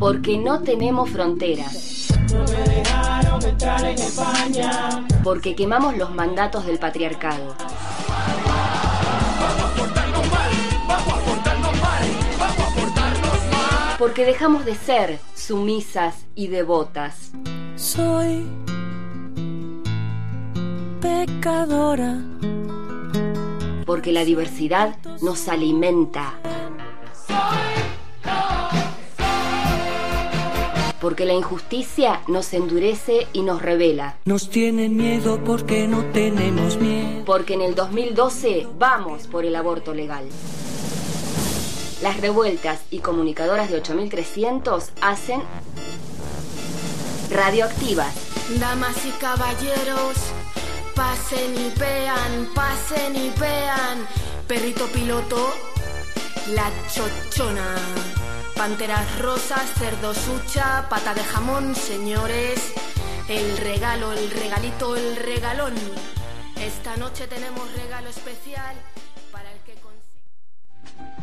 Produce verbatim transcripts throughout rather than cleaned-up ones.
Porque no tenemos fronteras. No me dejaron entrar en España. Porque quemamos los mandatos del patriarcado. Vamos a portarnos mal, vamos a portarnos mal, vamos a portarnos mal. Porque dejamos de ser sumisas y devotas. Soy pecadora. Porque la diversidad nos alimenta. Porque la injusticia nos endurece y nos revela. Nos tienen miedo porque no tenemos miedo. Porque en el dos mil doce vamos por el aborto legal. Las revueltas y comunicadoras de ocho mil trescientos hacen Radioactivas. Damas y caballeros, pasen y vean, pasen y vean. Perrito piloto, la chochona. Panteras rosas, cerdo sucha, pata de jamón, señores. El regalo, el regalito, el regalón. Esta noche tenemos regalo especial para el que consiga.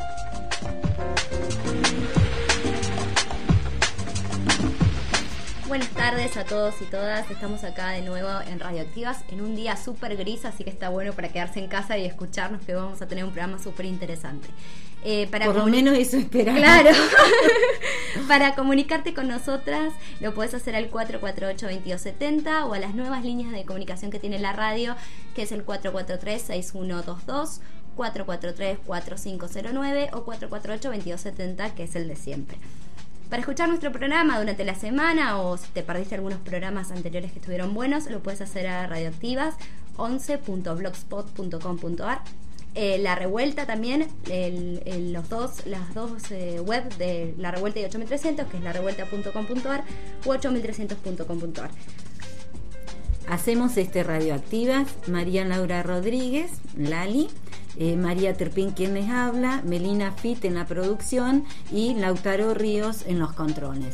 Buenas tardes a todos y todas, estamos acá de nuevo en Radioactivas en un día súper gris, así que está bueno para quedarse en casa y escucharnos, que vamos a tener un programa súper interesante. Eh, para Por lo comuni- menos eso esperamos. Claro. Para comunicarte con nosotras lo puedes hacer al cuatro cuatro ocho, veintidós setenta o a las nuevas líneas de comunicación que tiene la radio, que es el cuatro cuatro tres, seis uno dos dos, cuatro cuatro tres, cuatro cinco cero nueve o cuatro cuatro ocho, veintidós setenta, que es el de siempre. Para escuchar nuestro programa durante la semana o si te perdiste algunos programas anteriores que estuvieron buenos, lo puedes hacer a radioactivas once punto blogspot punto com punto ar. Eh, la Revuelta también, el, el, los dos, las dos eh, web de La Revuelta y ocho mil trescientos, que es la revuelta punto com punto ar u ocho mil trescientos punto com punto ar. Hacemos este Radioactivas, María Laura Rodríguez, Lali, eh, María Terpín quien les habla, Melina Fit en la producción y Lautaro Ríos en los controles.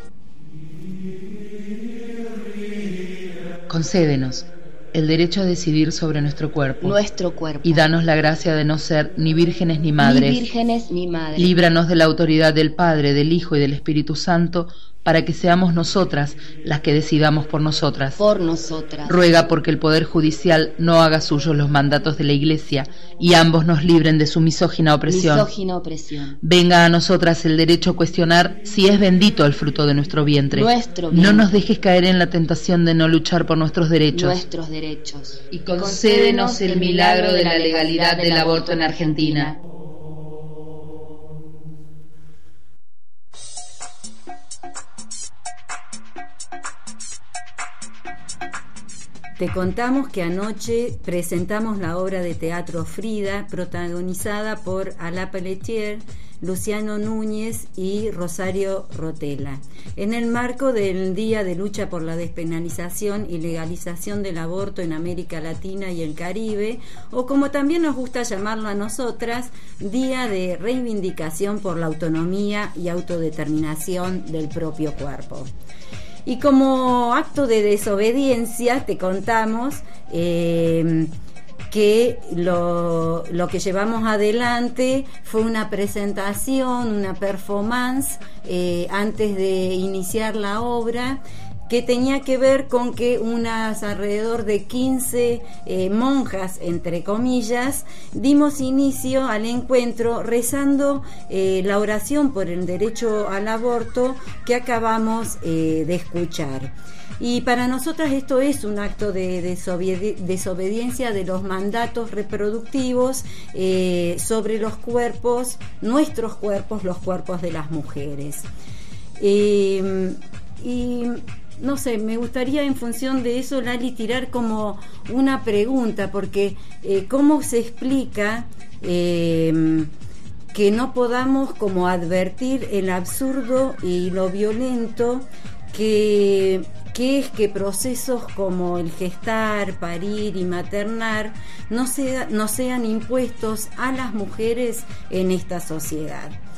Concédenos el derecho a decidir sobre nuestro cuerpo. Nuestro cuerpo. Y danos la gracia de no ser ni vírgenes ni madres. Ni vírgenes ni madres. Líbranos de la autoridad del Padre, del Hijo y del Espíritu Santo, para que seamos nosotras las que decidamos por nosotras. Por nosotras. Ruega porque el Poder Judicial no haga suyos los mandatos de la Iglesia y ambos nos libren de su misógina opresión. Misógina opresión. Venga a nosotras el derecho a cuestionar si es bendito el fruto de nuestro vientre. Nuestro vientre. No nos dejes caer en la tentación de no luchar por nuestros derechos. Nuestros derechos. Y concédenos el milagro de la legalidad del aborto en Argentina. Te contamos que anoche presentamos la obra de teatro Frida, protagonizada por Alá Pelletier, Luciano Núñez y Rosario Rotella, en el marco del Día de Lucha por la Despenalización y Legalización del Aborto en América Latina y el Caribe, o como también nos gusta llamarlo a nosotras, Día de Reivindicación por la Autonomía y Autodeterminación del Propio Cuerpo. Y como acto de desobediencia te contamos eh, que lo, lo que llevamos adelante fue una presentación, una performance eh, antes de iniciar la obra, que tenía que ver con que unas alrededor de quince eh, monjas, entre comillas, dimos inicio al encuentro rezando eh, la oración por el derecho al aborto que acabamos eh, de escuchar. Y para nosotras esto es un acto de desobedi- desobediencia de los mandatos reproductivos eh, sobre los cuerpos, nuestros cuerpos, los cuerpos de las mujeres. Eh, y no sé, me gustaría en función de eso, Lali, tirar como una pregunta, porque eh, ¿cómo se explica eh, que no podamos como advertir el absurdo y lo violento que, que es que procesos como el gestar, parir y maternar no, sea, no sean impuestos a las mujeres en esta sociedad?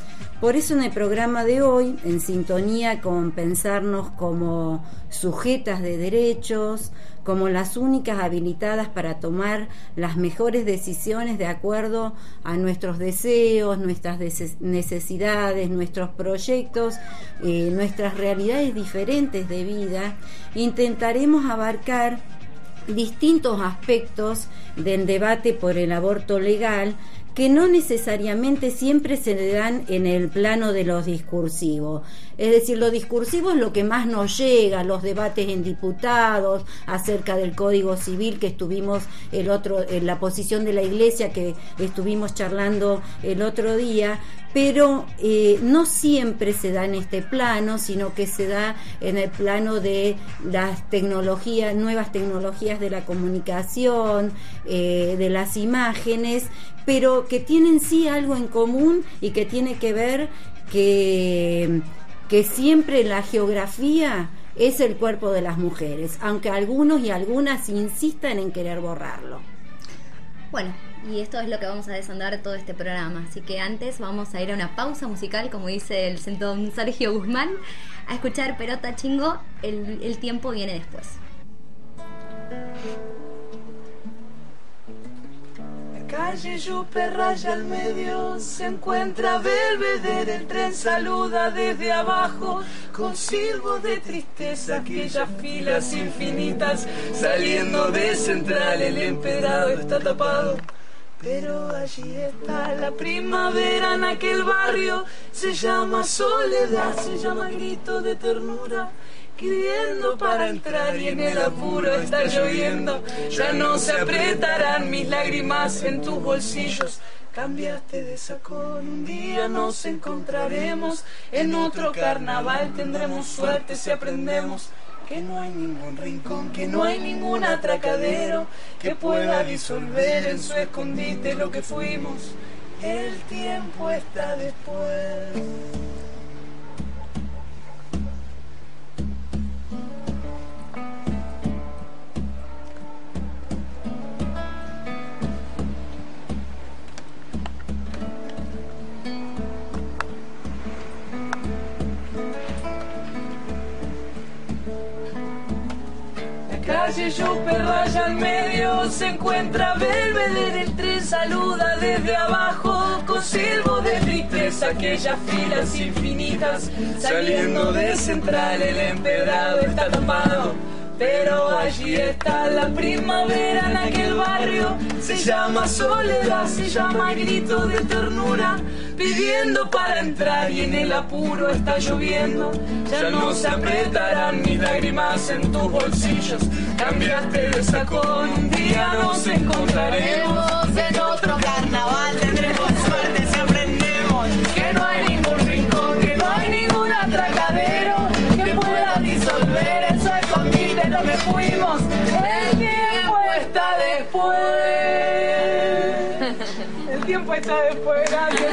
Por eso en el programa de hoy, en sintonía con pensarnos como sujetas de derechos, como las únicas habilitadas para tomar las mejores decisiones de acuerdo a nuestros deseos, nuestras necesidades, nuestros proyectos, eh, nuestras realidades diferentes de vida, intentaremos abarcar distintos aspectos del debate por el aborto legal, que no necesariamente siempre se le dan en el plano de los discursivos. Es decir, lo discursivo es lo que más nos llega, los debates en diputados acerca del Código Civil que estuvimos el otro, en la posición de la Iglesia que estuvimos charlando el otro día, pero eh, no siempre se da en este plano, sino que se da en el plano de las tecnologías, nuevas tecnologías de la comunicación, eh, de las imágenes, pero que tienen sí algo en común y que tiene que ver que, que siempre la geografía es el cuerpo de las mujeres, aunque algunos y algunas insistan en querer borrarlo. Bueno, y esto es lo que vamos a desandar todo este programa, así que antes vamos a ir a una pausa musical, como dice el don Sergio Guzmán, a escuchar Perota Chingo, el, el tiempo viene después. Calle Yupe raya al medio, se encuentra Belvedere, el tren saluda desde abajo, con silbo de tristeza, aquellas filas infinitas, saliendo de Central, el empedrado está tapado. Pero allí está la primavera en aquel barrio, se llama soledad, se llama grito de ternura, pidiendo para entrar y en el apuro está lloviendo. Ya no se apretarán mis lágrimas en tus bolsillos. Cambiaste de sacón, un día nos encontraremos en otro carnaval. Tendremos suerte si aprendemos que no hay ningún rincón, que no hay ningún atracadero que pueda disolver en su escondite lo que fuimos. El tiempo está después. Calle Yupe raya al medio, se encuentra Belvedere, el tren saluda desde abajo, con silbo de tristeza, aquellas filas infinitas, saliendo de Central, el empedrado está tapado. Pero allí está la primavera en aquel barrio, se llama soledad, se llama grito de ternura, pidiendo para entrar y en el apuro está lloviendo. Ya no se apretarán mis lágrimas en tus bolsillos. Cambiaste de sacón, un día nos encontraremos en otro carnaval. Tendremos suerte si aprendemos que no hay ningún rincón, que no hay ningún atracadero que pueda disolver eso escondite lo que fuimos. El tiempo está después. El tiempo está después. Gracias.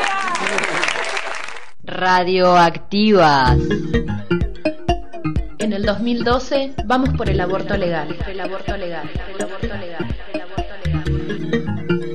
Radioactivas. En el dos mil doce vamos por el aborto legal. El aborto legal. El aborto legal. El aborto legal.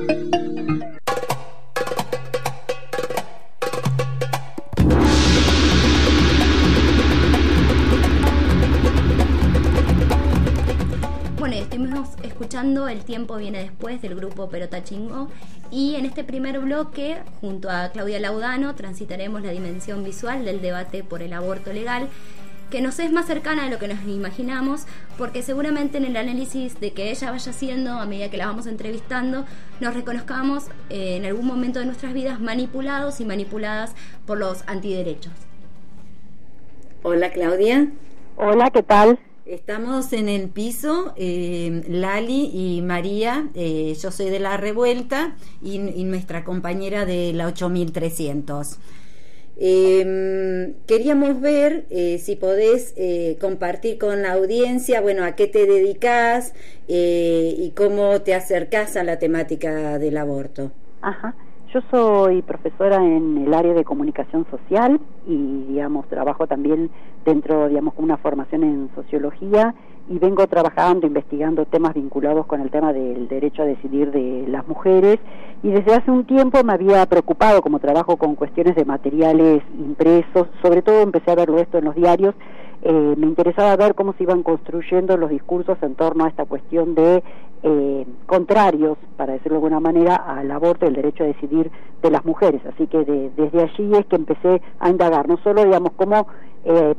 Bueno, estuvimos escuchando El tiempo viene después del grupo Perota Chingo, y en este primer bloque, junto a Claudia Laudano, transitaremos la dimensión visual del debate por el aborto legal, que nos es más cercana de lo que nos imaginamos, porque seguramente en el análisis de que ella vaya haciendo a medida que la vamos entrevistando, nos reconozcamos eh, en algún momento de nuestras vidas manipulados y manipuladas por los antiderechos. Hola, Claudia. Hola, ¿qué tal? Estamos en el piso, eh, Lali y María, eh, yo soy de La Revuelta y, y nuestra compañera de la ocho mil trescientos. Eh, queríamos ver eh, si podés eh, compartir con la audiencia, bueno, a qué te dedicás eh, y cómo te acercás a la temática del aborto. Ajá. Yo soy profesora en el área de comunicación social y, digamos, trabajo también dentro, digamos, con una formación en sociología y vengo trabajando, investigando temas vinculados con el tema del derecho a decidir de las mujeres y desde hace un tiempo me había preocupado, como trabajo con cuestiones de materiales impresos, sobre todo empecé a verlo esto en los diarios, eh, me interesaba ver cómo se iban construyendo los discursos en torno a esta cuestión de eh, contrarios, para decirlo de alguna manera, al aborto y el derecho a decidir de las mujeres. Así que de, desde allí es que empecé a indagar, no solo, digamos, cómo eh,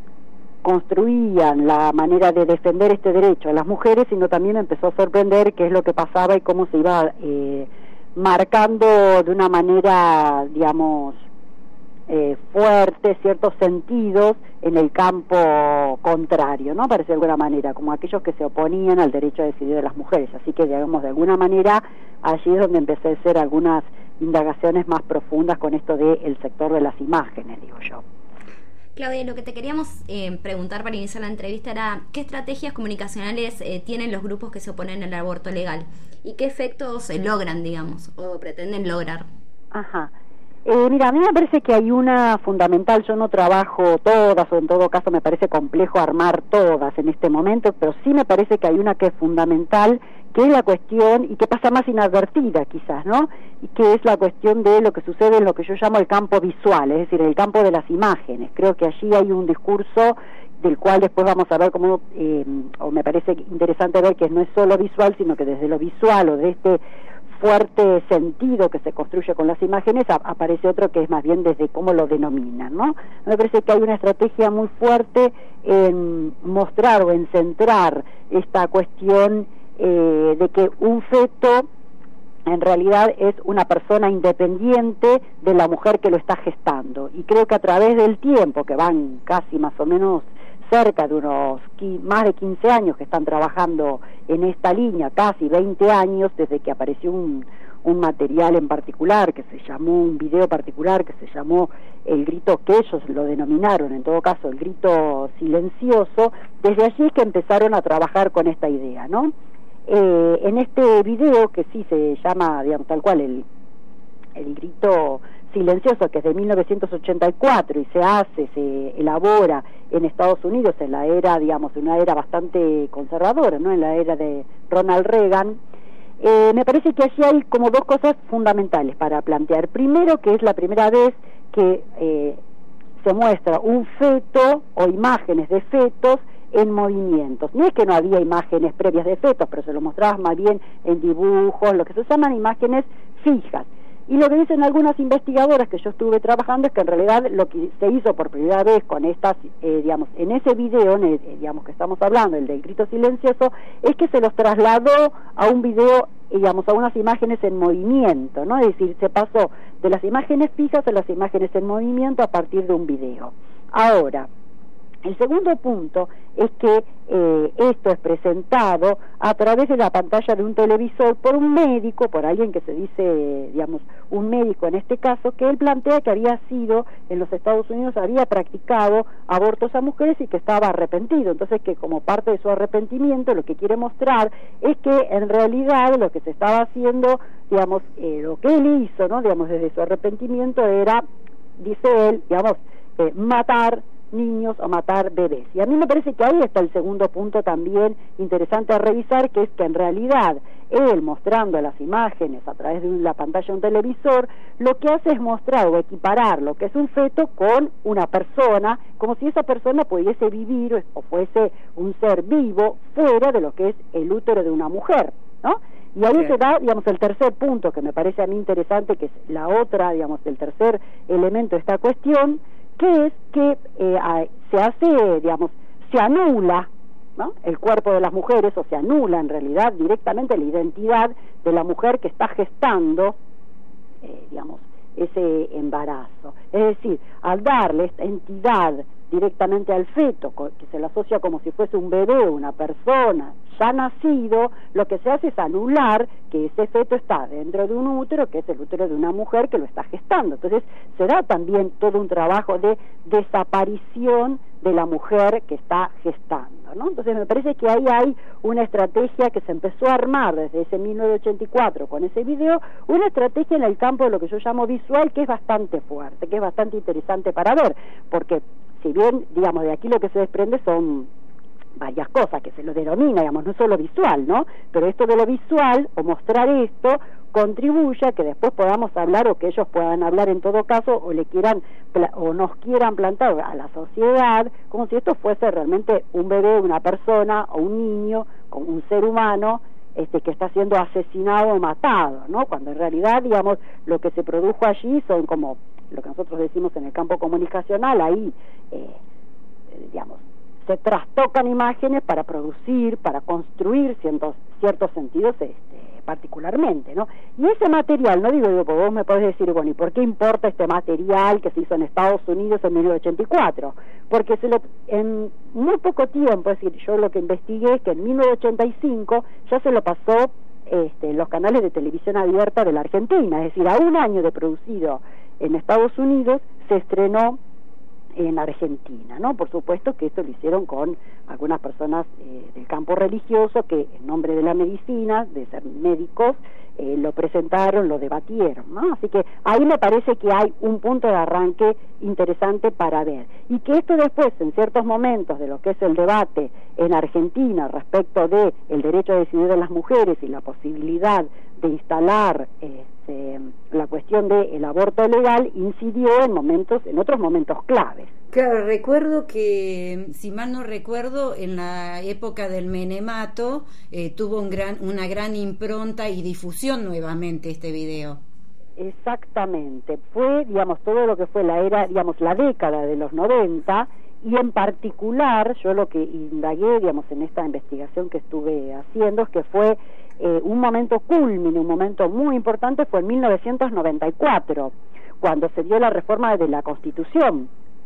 construían la manera de defender este derecho a las mujeres, sino también me empezó a sorprender qué es lo que pasaba y cómo se iba eh, marcando de una manera, digamos, eh, fuerte ciertos sentidos en el campo contrario, ¿no? Parece de alguna manera, como aquellos que se oponían al derecho a decidir de las mujeres. Así que, digamos, de alguna manera, allí es donde empecé a hacer algunas indagaciones más profundas con esto del sector de las imágenes, digo yo. Claudia, lo que te queríamos eh, preguntar para iniciar la entrevista era ¿qué estrategias comunicacionales eh, tienen los grupos que se oponen al aborto legal? ¿Y qué efectos eh, logran, digamos, o pretenden lograr? Ajá. Eh, mira, a mí me parece que hay una fundamental, yo no trabajo todas, o en todo caso me parece complejo armar todas en este momento, pero sí me parece que hay una que es fundamental, que es la cuestión, y que pasa más inadvertida quizás, ¿no? Y que es la cuestión de lo que sucede en lo que yo llamo el campo visual, es decir, el campo de las imágenes. Creo que allí hay un discurso del cual después vamos a ver cómo, eh, o me parece interesante ver que no es solo visual, sino que desde lo visual o de este fuerte sentido que se construye con las imágenes, a, aparece otro que es más bien desde cómo lo denominan, ¿no? Me parece que hay una estrategia muy fuerte en mostrar o en centrar esta cuestión eh, de que un feto en realidad es una persona independiente de la mujer que lo está gestando, y creo que a través del tiempo, que van casi más o menos cerca de unos más de quince años que están trabajando en esta línea, casi veinte años desde que apareció un, un material en particular que se llamó, un video particular que se llamó el grito, que ellos lo denominaron en todo caso el grito silencioso. Desde allí es que empezaron a trabajar con esta idea, ¿no? Eh, en este video, que sí se llama, digamos, tal cual el, el grito silencioso, que es de mil novecientos ochenta y cuatro y se hace, se elabora en Estados Unidos en la era, digamos, una era bastante conservadora, ¿no? En la era de Ronald Reagan. Eh, me parece que allí hay como dos cosas fundamentales para plantear. Primero, que es la primera vez que eh, se muestra un feto o imágenes de fetos en movimientos. No es que no había imágenes previas de fetos, pero se lo mostraba más bien en dibujos, lo que se llaman imágenes fijas. Y lo que dicen algunas investigadoras que yo estuve trabajando es que en realidad lo que se hizo por primera vez con estas, eh, digamos, en ese video, en el, eh, digamos, que estamos hablando, el del grito silencioso, es que se los trasladó a un video, digamos, a unas imágenes en movimiento, ¿no? Es decir, se pasó de las imágenes fijas a las imágenes en movimiento a partir de un video. Ahora, el segundo punto es que eh, esto es presentado a través de la pantalla de un televisor por un médico, por alguien que se dice, digamos, un médico en este caso, que él plantea que había sido, en los Estados Unidos, había practicado abortos a mujeres y que estaba arrepentido. Entonces, que como parte de su arrepentimiento, lo que quiere mostrar es que en realidad lo que se estaba haciendo, digamos, eh, lo que él hizo, ¿no? Digamos, desde su arrepentimiento era, dice él, digamos, eh, matar niños o matar bebés. Y a mí me parece que ahí está el segundo punto también interesante a revisar, que es que en realidad él, mostrando las imágenes a través de la pantalla de un televisor, lo que hace es mostrar o equiparar lo que es un feto con una persona, como si esa persona pudiese vivir o fuese un ser vivo fuera de lo que es el útero de una mujer, ¿no? Y ahí se da, digamos, el tercer punto que me parece a mí interesante, que es la otra, digamos, el tercer elemento de esta cuestión, que es que eh, se hace, digamos, se anula, ¿no?, el cuerpo de las mujeres, o se anula en realidad directamente la identidad de la mujer que está gestando, eh, digamos, ese embarazo. Es decir, al darle esta entidad directamente al feto, que se lo asocia como si fuese un bebé, una persona ya nacido, lo que se hace es anular que ese feto está dentro de un útero, que es el útero de una mujer que lo está gestando. Entonces se da también todo un trabajo de desaparición de la mujer que está gestando, ¿no? Entonces me parece que ahí hay una estrategia que se empezó a armar desde ese mil novecientos ochenta y cuatro con ese video, una estrategia en el campo de lo que yo llamo visual, que es bastante fuerte, que es bastante interesante para ver, porque si bien, digamos, de aquí lo que se desprende son varias cosas, que se lo denomina, digamos, no solo visual, ¿no? Pero esto de lo visual, o mostrar esto, contribuye a que después podamos hablar, o que ellos puedan hablar en todo caso, o le quieran, o nos quieran plantar a la sociedad, como si esto fuese realmente un bebé, una persona, o un niño, como un ser humano, este que está siendo asesinado o matado, ¿no? Cuando en realidad, digamos, lo que se produjo allí son como lo que nosotros decimos en el campo comunicacional, ahí, eh, digamos, se trastocan imágenes para producir, para construir ciertos, ciertos sentidos este, particularmente, ¿no? Y ese material, no digo, digo, porque vos me podés decir, bueno, ¿y por qué importa este material que se hizo en Estados Unidos en mil novecientos ochenta y cuatro? Porque se lo, en muy poco tiempo, es decir, yo lo que investigué es que en mil novecientos ochenta y cinco ya se lo pasó este, en los canales de televisión abierta de la Argentina, es decir, a un año de producido en Estados Unidos se estrenó en Argentina, ¿no? Por supuesto que esto lo hicieron con algunas personas eh, del campo religioso que en nombre de la medicina, de ser médicos, eh, lo presentaron, lo debatieron, ¿no? Así que ahí me parece que hay un punto de arranque interesante para ver. Y que esto después, en ciertos momentos de lo que es el debate en Argentina respecto de el derecho a decidir de las mujeres y la posibilidad de instalar este, la cuestión del aborto legal, incidió en momentos, en otros momentos claves. Claro, recuerdo que, si mal no recuerdo, en la época del menemato eh, tuvo un gran, una gran impronta y difusión nuevamente este video. Exactamente, fue, digamos, todo lo que fue la era, digamos, la década de los noventa, y en particular, yo lo que indagué, digamos, en esta investigación que estuve haciendo, es que fue eh, un momento culmine, un momento muy importante, fue en mil novecientos noventa y cuatro, cuando se dio la reforma de la Constitución,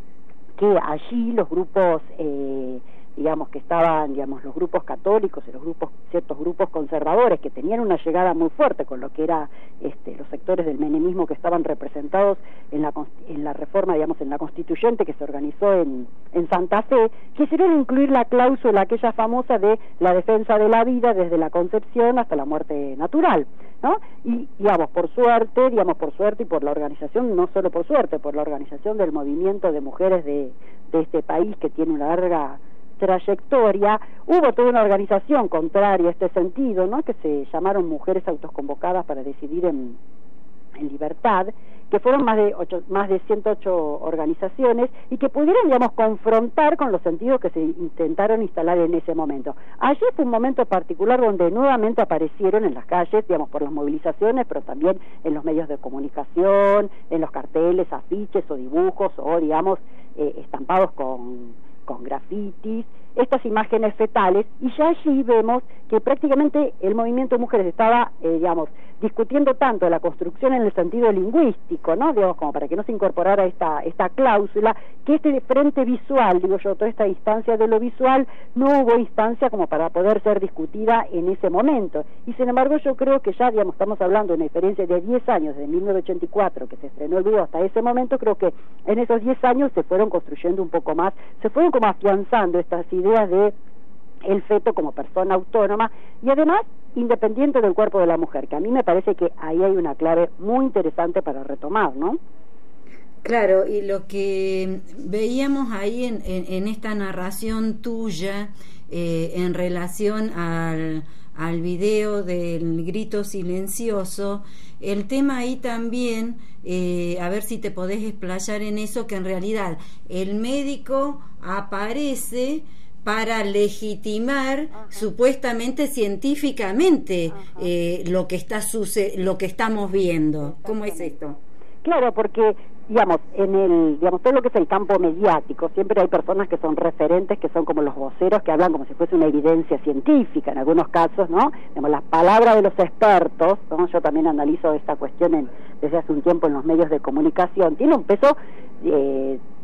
que allí los grupos, eh, digamos, que estaban, digamos, los grupos católicos y los grupos, ciertos grupos conservadores que tenían una llegada muy fuerte con lo que era este, los sectores del menemismo que estaban representados en la, en la reforma, digamos, en la constituyente que se organizó en, en Santa Fe, quisieron incluir la cláusula aquella famosa de la defensa de la vida desde la concepción hasta la muerte natural, ¿no? Y, digamos, por suerte, digamos, por suerte y por la organización, no solo por suerte, por la organización del movimiento de mujeres de, de este país que tiene una larga trayectoria, hubo toda una organización contraria a este sentido, ¿no? Que se llamaron Mujeres Autoconvocadas para Decidir en, en Libertad, que fueron más de ocho, más de ciento ocho organizaciones y que pudieron, digamos, confrontar con los sentidos que se intentaron instalar en ese momento. Allí fue un momento particular donde nuevamente aparecieron en las calles, digamos, por las movilizaciones, pero también en los medios de comunicación, en los carteles, afiches o dibujos o, digamos, eh, estampados con con grafitis, estas imágenes fetales, y ya allí vemos que prácticamente el movimiento de mujeres estaba, eh, digamos, discutiendo tanto la construcción en el sentido lingüístico, ¿no? Digamos, como para que no se incorporara esta esta cláusula, que este frente visual, digo yo, toda esta instancia de lo visual, no hubo instancia como para poder ser discutida en ese momento. Y sin embargo yo creo que ya, digamos, estamos hablando de una diferencia de diez años, de mil novecientos ochenta y cuatro, que se estrenó el video hasta ese momento, creo que en esos diez años se fueron construyendo un poco más, se fueron como afianzando estas ideas de el feto como persona autónoma y además independiente del cuerpo de la mujer, que a mí me parece que ahí hay una clave muy interesante para retomar, ¿no? Claro, y lo que veíamos ahí en, en, en esta narración tuya eh, en relación al, al video del grito silencioso, el tema ahí también, eh, a ver si te podés explayar en eso, que en realidad el médico aparece para legitimar uh-huh. supuestamente científicamente uh-huh. eh, lo que está suce- lo que estamos viendo. ¿Cómo es esto? Claro, porque digamos, en el, digamos, todo lo que es el campo mediático, siempre hay personas que son referentes, que son como los voceros, que hablan como si fuese una evidencia científica, en algunos casos, ¿no? Digamos, las palabras de los expertos, ¿no? Yo también analizo esta cuestión en, desde hace un tiempo en los medios de comunicación, tiene un peso, eh,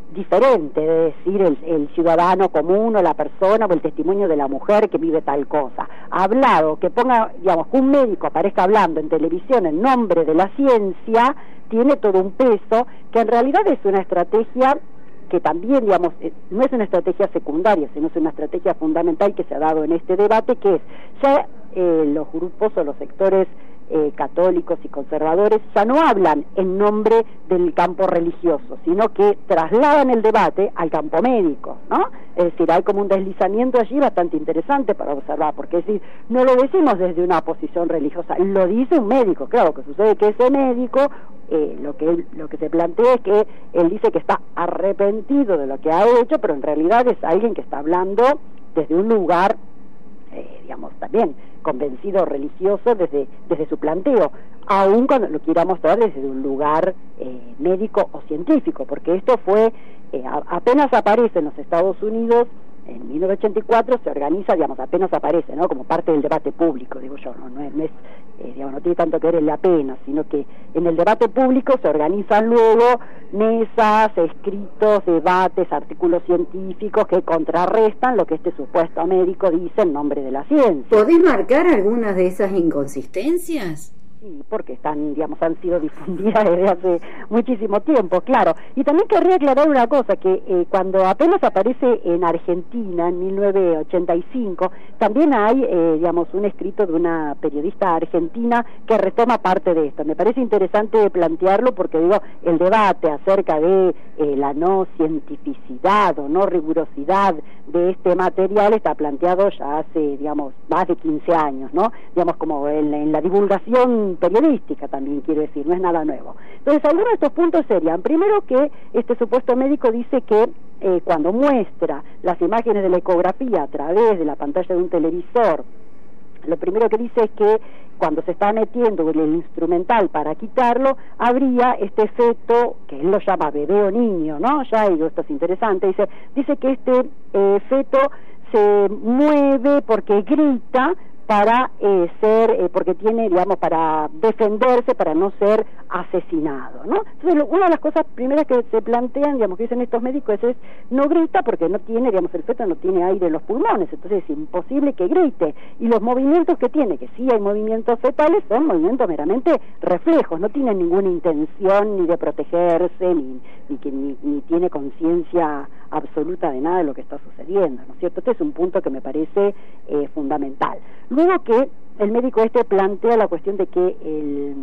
diferente, de decir el, el ciudadano común o la persona o el testimonio de la mujer que vive tal cosa. Hablado, que ponga, digamos, que un médico aparezca hablando en televisión en nombre de la ciencia, tiene todo un peso, que en realidad es una estrategia que también, digamos, no es una estrategia secundaria, sino es una estrategia fundamental que se ha dado en este debate, que es ya eh, los grupos o los sectores eh, católicos y conservadores ya no hablan en nombre del campo religioso, sino que trasladan el debate al campo médico, ¿no? Es decir, hay como un deslizamiento allí bastante interesante para observar, porque es decir, no lo decimos desde una posición religiosa, lo dice un médico. Claro, que sucede que ese médico, eh, lo que él, lo que se plantea es que él dice que está arrepentido de lo que ha hecho, pero en realidad es alguien que está hablando desde un lugar, eh, digamos, también convencido religioso desde desde su planteo, aun cuando lo quiera mostrar desde un lugar eh, médico o científico, porque esto fue, eh, a, apenas aparece en los Estados Unidos, en mil novecientos ochenta y cuatro se organiza, digamos, apenas aparece, ¿no?, como parte del debate público, digo yo, no, no es, no, es eh, digamos, no tiene tanto que ver en la pena, sino que en el debate público se organizan luego mesas, escritos, debates, artículos científicos que contrarrestan lo que este supuesto médico dice en nombre de la ciencia. ¿Podés marcar algunas de esas inconsistencias? Sí, porque están, digamos, han sido difundidas desde hace muchísimo tiempo, claro. Y también querría aclarar una cosa, que eh, cuando apenas aparece en Argentina, en mil novecientos ochenta y cinco, también hay, eh, digamos, un escrito de una periodista argentina que retoma parte de esto. Me parece interesante plantearlo porque, digo, el debate acerca de eh, la no cientificidad o no rigurosidad de este material está planteado ya hace, digamos, más de quince años, ¿no? Digamos, como en, en la divulgación periodística también, quiero decir, no es nada nuevo. Entonces, algunos de estos puntos serían, primero, que este supuesto médico dice que eh, cuando muestra las imágenes de la ecografía a través de la pantalla de un televisor, lo primero que dice es que cuando se está metiendo el instrumental para quitarlo, habría este feto, que él lo llama bebé o niño, ¿no? Ya, y esto es interesante, dice, dice que este eh, feto se mueve porque grita, para eh, ser, eh, porque tiene, digamos, para defenderse, para no ser asesinado, ¿no? Entonces, una de las cosas primeras que se plantean, digamos, que dicen estos médicos es, es no grita porque no tiene, digamos, el feto no tiene aire en los pulmones, entonces es imposible que grite, y los movimientos que tiene, que sí hay movimientos fetales, son movimientos meramente reflejos, no tiene ninguna intención ni de protegerse, ni, ni, que, ni, ni tiene conciencia absoluta de nada de lo que está sucediendo, ¿no es cierto? Este es un punto que me parece eh, fundamental. Luego que el médico este plantea la cuestión de que el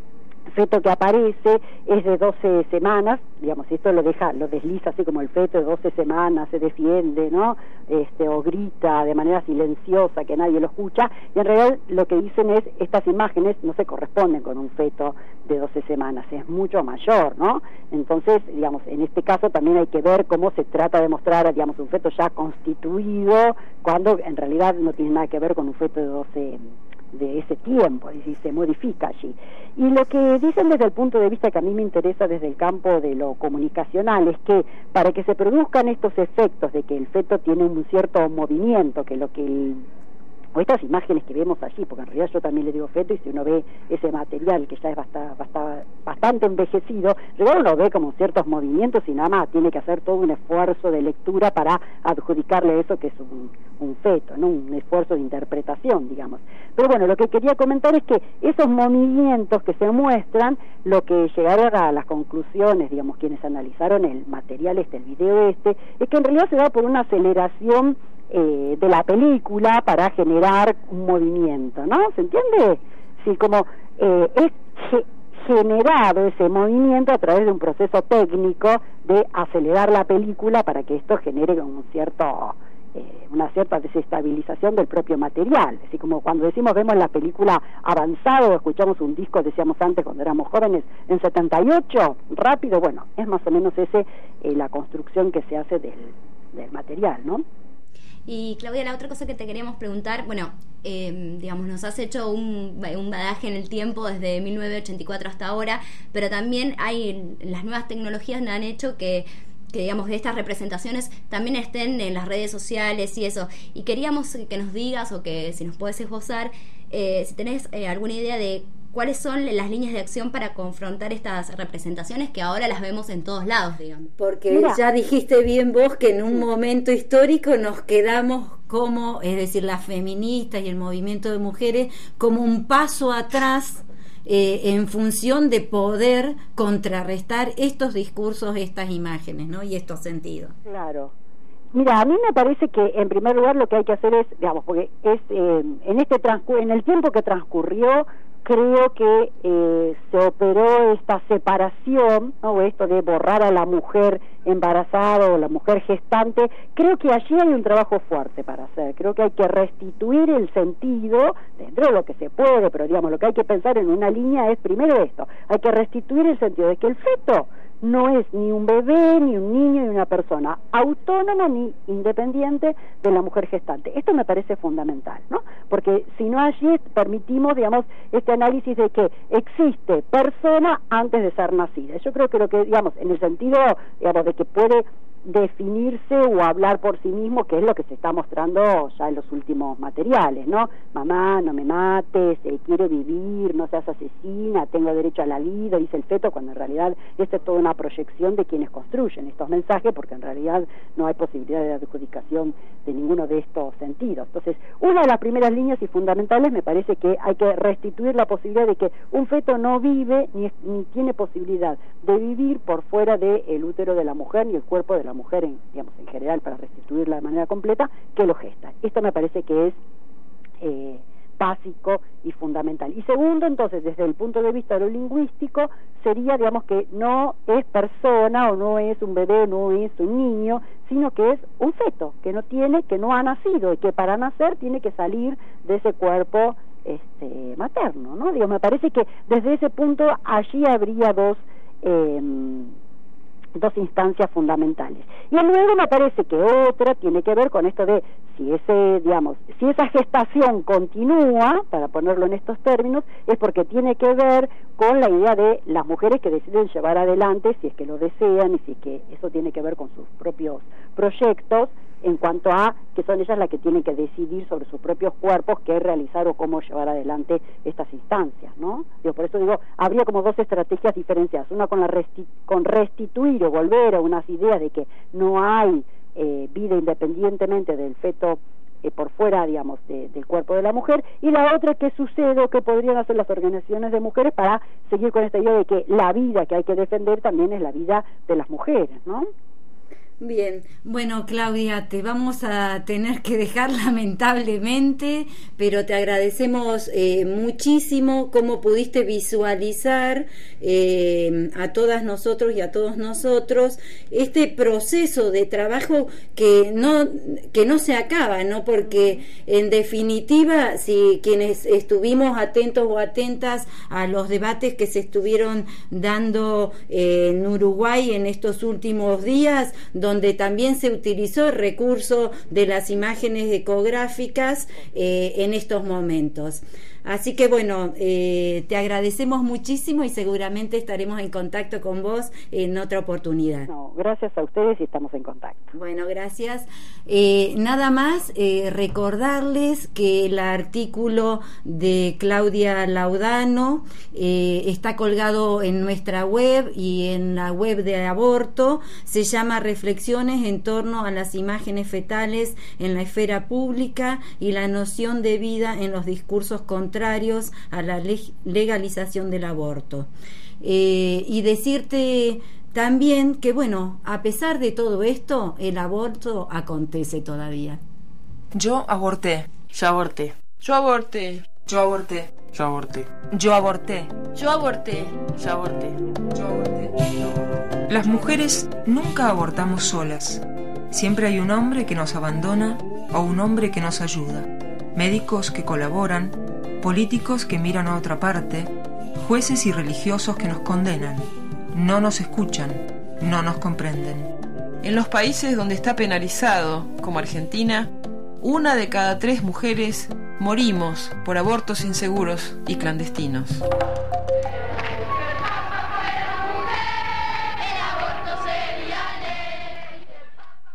feto que aparece es de doce semanas, digamos, esto lo deja, lo desliza así como el feto de doce semanas, se defiende, ¿no? Este, o grita de manera silenciosa que nadie lo escucha, y en realidad lo que dicen es, estas imágenes no se corresponden con un feto de doce semanas, es mucho mayor, ¿no? Entonces, digamos, en este caso también hay que ver cómo se trata de mostrar, digamos, un feto ya constituido, cuando en realidad no tiene nada que ver con un feto de doce de ese tiempo, y si se modifica allí. Y lo que dicen desde el punto de vista que a mí me interesa desde el campo de lo comunicacional es que para que se produzcan estos efectos de que el feto tiene un cierto movimiento, que lo que el o estas imágenes que vemos allí, porque en realidad yo también le digo feto, y si uno ve ese material que ya es bastante, bastante, bastante envejecido, luego uno ve como ciertos movimientos y nada más, tiene que hacer todo un esfuerzo de lectura para adjudicarle eso que es un, un feto, ¿no? Un esfuerzo de interpretación, digamos. Pero bueno, lo que quería comentar es que esos movimientos que se muestran, lo que llegaron a las conclusiones, digamos, quienes analizaron el material este, el video este, es que en realidad se da por una aceleración Eh, de la película para generar un movimiento, ¿no? ¿Se entiende? Sí, como eh, es ge generado ese movimiento a través de un proceso técnico de acelerar la película para que esto genere un cierto eh, una cierta desestabilización del propio material. Así como cuando decimos vemos la película avanzada o escuchamos un disco, decíamos antes cuando éramos jóvenes, en setenta y ocho, rápido, bueno, es más o menos ese eh, la construcción que se hace del, del material, ¿no? Y Claudia, la otra cosa que te queríamos preguntar, bueno, eh, digamos, nos has hecho un, un badaje en el tiempo desde mil novecientos ochenta y cuatro hasta ahora, pero también hay, las nuevas tecnologías han hecho que, que digamos, estas representaciones también estén en las redes sociales y eso, y queríamos que nos digas, o que si nos puedes esbozar, eh, si tenés eh, alguna idea de cuáles son las líneas de acción para confrontar estas representaciones que ahora las vemos en todos lados, digamos. Porque Mira. ya dijiste bien vos que en un momento histórico nos quedamos como, es decir, las feministas y el movimiento de mujeres, como un paso atrás eh, en función de poder contrarrestar estos discursos, estas imágenes, ¿no? Y estos sentidos. Claro. Mira, a mí me parece que en primer lugar lo que hay que hacer es, digamos, porque es eh, en este transcur- en el tiempo que transcurrió, creo que eh, se operó esta separación, ¿no? Esto de borrar a la mujer embarazada o la mujer gestante. Creo que allí hay un trabajo fuerte para hacer. Creo que hay que restituir el sentido dentro de lo que se puede, pero digamos, lo que hay que pensar en una línea es primero esto, hay que restituir el sentido de que el feto no es ni un bebé, ni un niño, ni una persona autónoma ni independiente de la mujer gestante. Esto me parece fundamental, ¿no? Porque si no allí permitimos, digamos, este análisis de que existe persona antes de ser nacida. Yo creo que lo que, digamos, en el sentido, digamos, de que puede definirse o hablar por sí mismo, que es lo que se está mostrando ya en los últimos materiales, ¿no? Mamá, no me mates, eh, quiero vivir, no seas asesina, tengo derecho a la vida, dice el feto, cuando en realidad esto es toda una proyección de quienes construyen estos mensajes, porque en realidad no hay posibilidad de adjudicación de ninguno de estos sentidos. Entonces, una de las primeras líneas y fundamentales me parece que hay que restituir la posibilidad de que un feto no vive ni, ni tiene posibilidad de vivir por fuera del útero de la mujer ni el cuerpo de la mujer en, digamos, en general, para restituirla de manera completa, que lo gesta. Esto me parece que es eh, básico y fundamental. Y segundo, entonces, desde el punto de vista de lo lingüístico, sería, digamos, que no es persona o no es un bebé, no es un niño, sino que es un feto, que no tiene, que no ha nacido y que para nacer tiene que salir de ese cuerpo este, materno, ¿no? Digo, me parece que desde ese punto allí habría dos eh, dos instancias fundamentales. Y luego me parece que otra tiene que ver con esto de si ese, digamos, si esa gestación continúa, para ponerlo en estos términos, es porque tiene que ver con la idea de las mujeres que deciden llevar adelante, si es que lo desean, y si es que eso tiene que ver con sus propios proyectos, en cuanto a que son ellas las que tienen que decidir sobre sus propios cuerpos qué realizar o cómo llevar adelante estas instancias, ¿no? Digo, por eso digo, habría como dos estrategias diferenciadas, una con la resti- con restituir o volver a unas ideas de que no hay eh, vida independientemente del feto eh, por fuera, digamos, de, del cuerpo de la mujer, y la otra, qué sucede o qué podrían hacer las organizaciones de mujeres para seguir con esta idea de que la vida que hay que defender también es la vida de las mujeres, ¿no? Bien, bueno, Claudia, te vamos a tener que dejar lamentablemente, pero te agradecemos eh, muchísimo cómo pudiste visualizar eh, a todas nosotros y a todos nosotros este proceso de trabajo que no que no se acaba, ¿no? Porque en definitiva, si quienes estuvimos atentos o atentas a los debates que se estuvieron dando eh, en Uruguay en estos últimos días, donde también se utilizó el recurso de las imágenes ecográficas eh, en estos momentos. Así que bueno, eh, te agradecemos muchísimo y seguramente estaremos en contacto con vos en otra oportunidad. No, gracias a ustedes y estamos en contacto. Bueno, gracias. Eh, nada más eh, recordarles que el artículo de Claudia Laudano eh, está colgado en nuestra web y en la web de Aborto. Se llama Reflexiones en torno a las imágenes fetales en la esfera pública y la noción de vida en los discursos contrarios a la legalización del aborto. Eh, y decirte también que, bueno, a pesar de todo esto, el aborto acontece todavía. Yo aborté. Yo aborté. Yo aborté. Yo aborté. Yo aborté. Yo aborté. Yo aborté. Yo aborté. Yo aborté. Las mujeres nunca abortamos solas. Siempre hay un hombre que nos abandona o un hombre que nos ayuda. Médicos que colaboran, políticos que miran a otra parte, jueces y religiosos que nos condenan. No nos escuchan, no nos comprenden. En los países donde está penalizado, como Argentina, una de cada tres mujeres morimos por abortos inseguros y clandestinos.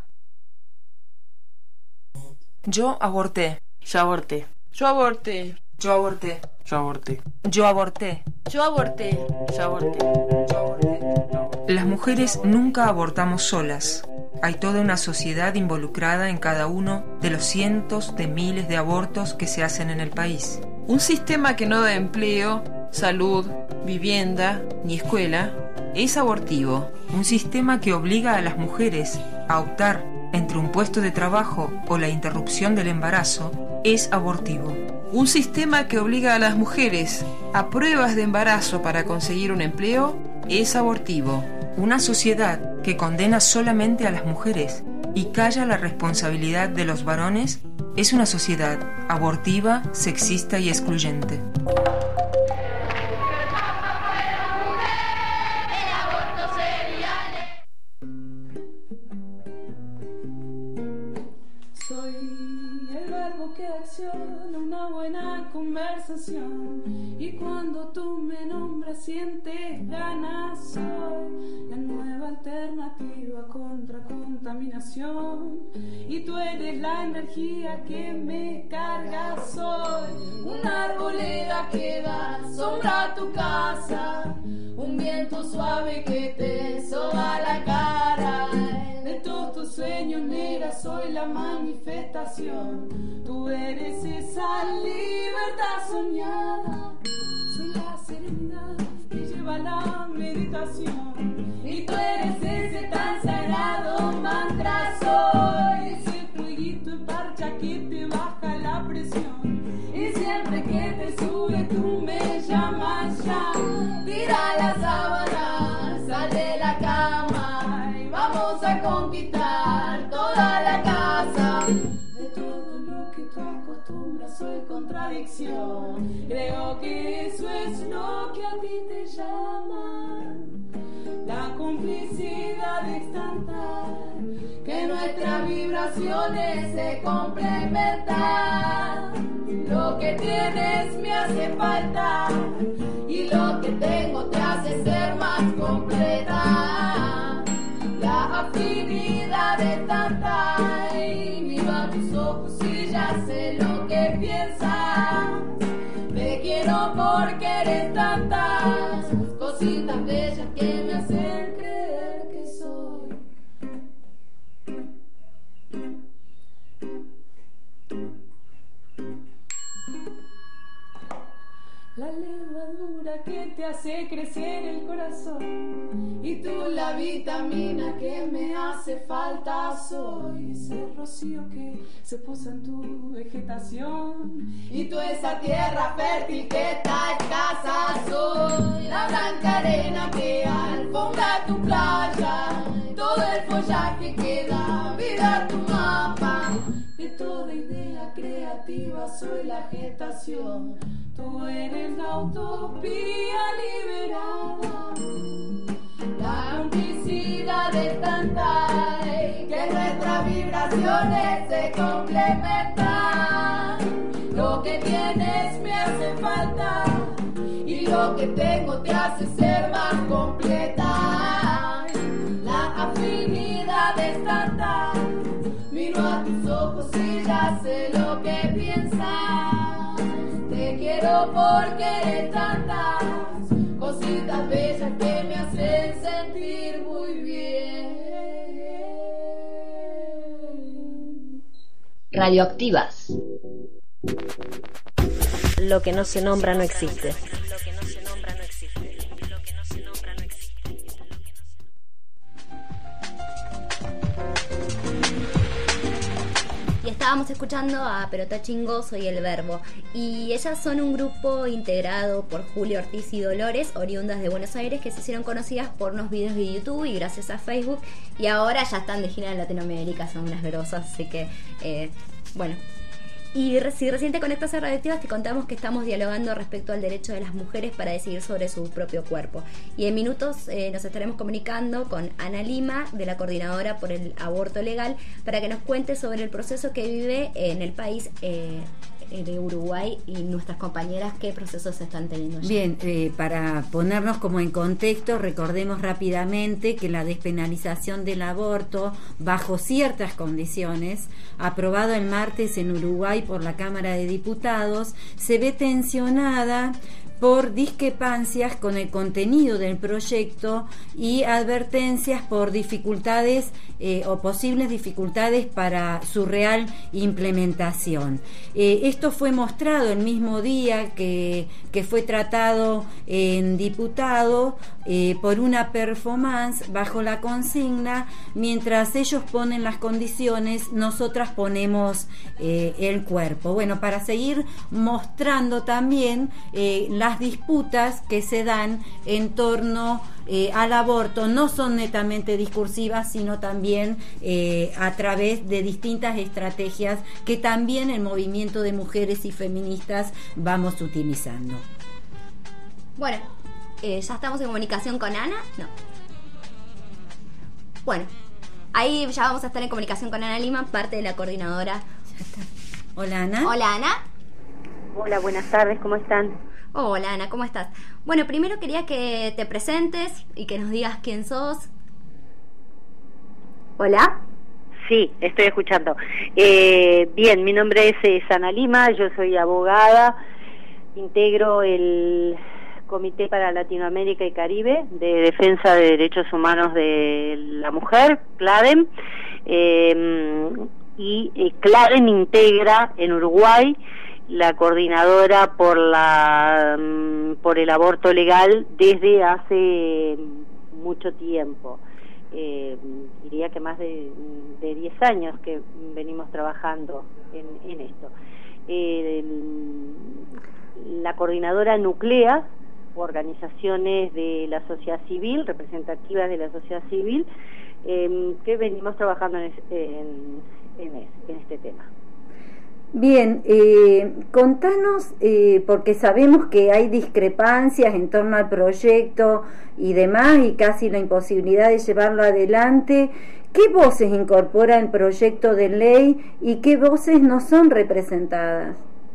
Yo aborté. Yo aborté. Yo aborté. Yo aborté. Yo aborté. Yo aborté. Yo aborté. Yo aborté. Yo aborté. Las mujeres nunca abortamos solas. Hay toda una sociedad involucrada en cada uno de los cientos de miles de abortos que se hacen en el país. Un sistema que no da empleo, salud, vivienda ni escuela es abortivo. Un sistema que obliga a las mujeres a optar entre un puesto de trabajo o la interrupción del embarazo es abortivo. Un sistema que obliga a las mujeres a pruebas de embarazo para conseguir un empleo es abortivo. Una sociedad que condena solamente a las mujeres y calla la responsabilidad de los varones es una sociedad abortiva, sexista y excluyente. Soy el verbo que acciona una buena conversación, y cuando tú me nombras sientes ganas. Soy la nueva alternativa contra contaminación, y tú eres la energía que me carga. Soy una arboleda que da sombra a tu casa, un viento suave que te soba la cara. De todos tus sueños, negra, soy la manifestación. Tú eres esa libertad soñada, soy la serenidad que lleva la meditación, y tú eres ese tan sagrado mantra. Soy ese fueguito en parcha que te baja la presión, y siempre que te sube tú me llamas ya. Tira las sábanas, sal de la cama y vamos a conquistar toda la casa. De todo lo que tú acostumbras soy contradicción, creo que eso es lo que a ti te llama. La complicidad es tanta que nuestras vibraciones se complementan. Lo que tienes me hace falta y lo que tengo te hace ser más completa. La afinidad es tanta y miro a tus ojos y ya sé lo que piensas. Te quiero porque eres tantas cositas bellas que me hacen creer que soy. La levadura que te hace crecer el corazón, y tú la vitamina que me hace falta. Soy ese rocío que se posa en tu vegetación, y tú esa tierra fértil que está escasa. Soy la blanca arena que alfombra tu playa, todo el follaje que da vida a tu mapa. De toda idea creativa soy la gestación, tú eres la utopía liberada. La complicidad es tanta que nuestras vibraciones se complementan. Lo que tienes me hace falta y lo que tengo te hace ser más completa. La afinidad es tanta, miro a tus ojos y ya sé lo que piensas. Te quiero porque eres tantas cositas bellas que me hacen sentir muy bien. Radioactivas. Lo que no se nombra no existe. Estábamos escuchando a Pelota Chingoso y El Verbo, y ellas son un grupo integrado por Julio Ortiz y Dolores, oriundas de Buenos Aires, que se hicieron conocidas por unos videos de YouTube y gracias a Facebook, y ahora ya están de gira en Latinoamérica, son unas grosas, así que eh, bueno. Y si recién te conectas a Radioactivas, te contamos que estamos dialogando respecto al derecho de las mujeres para decidir sobre su propio cuerpo. Y en minutos eh, nos estaremos comunicando con Ana Lima, de la Coordinadora por el Aborto Legal, para que nos cuente sobre el proceso que vive en el país eh, de Uruguay y nuestras compañeras qué procesos están teniendo ya. Bien, eh, para ponernos como en contexto, recordemos rápidamente que la despenalización del aborto bajo ciertas condiciones, aprobado el martes en Uruguay por la Cámara de Diputados, se ve tensionada por discrepancias con el contenido del proyecto y advertencias por dificultades eh, o posibles dificultades para su real implementación. Eh, esto fue mostrado el mismo día que, que fue tratado en diputado eh, por una performance bajo la consigna: mientras ellos ponen las condiciones, nosotras ponemos eh, el cuerpo. Bueno, para seguir mostrando también eh, las disputas que se dan en torno eh, al aborto, no son netamente discursivas, sino también eh, a través de distintas estrategias que también el movimiento de mujeres y feministas vamos utilizando. Bueno, eh, ya estamos en comunicación con Ana. No. Bueno, ahí ya vamos a estar en comunicación con Ana Lima, parte de la coordinadora. Ya está. Hola, Ana. Hola, Ana. Hola, buenas tardes, ¿cómo están? Hola, Ana, ¿cómo estás? Bueno, primero quería que te presentes y que nos digas quién sos. ¿Hola? Sí, estoy escuchando. Eh, bien, mi nombre es eh, Ana Lima, yo soy abogada, integro el Comité para Latinoamérica y Caribe de Defensa de Derechos Humanos de la Mujer, CLADEM, eh, y eh, CLADEM integra en Uruguay la coordinadora por la por el aborto legal desde hace mucho tiempo, eh, diría que más de, de diez años que venimos trabajando en, en esto. Eh, el, la coordinadora nuclea organizaciones de la sociedad civil, representativas de la sociedad civil, eh, que venimos trabajando en, en, en, en este tema. Bien, eh, contanos, eh, porque sabemos que hay discrepancias en torno al proyecto y demás, y casi la imposibilidad de llevarlo adelante. ¿Qué voces incorpora el proyecto de ley y qué voces no son representadas?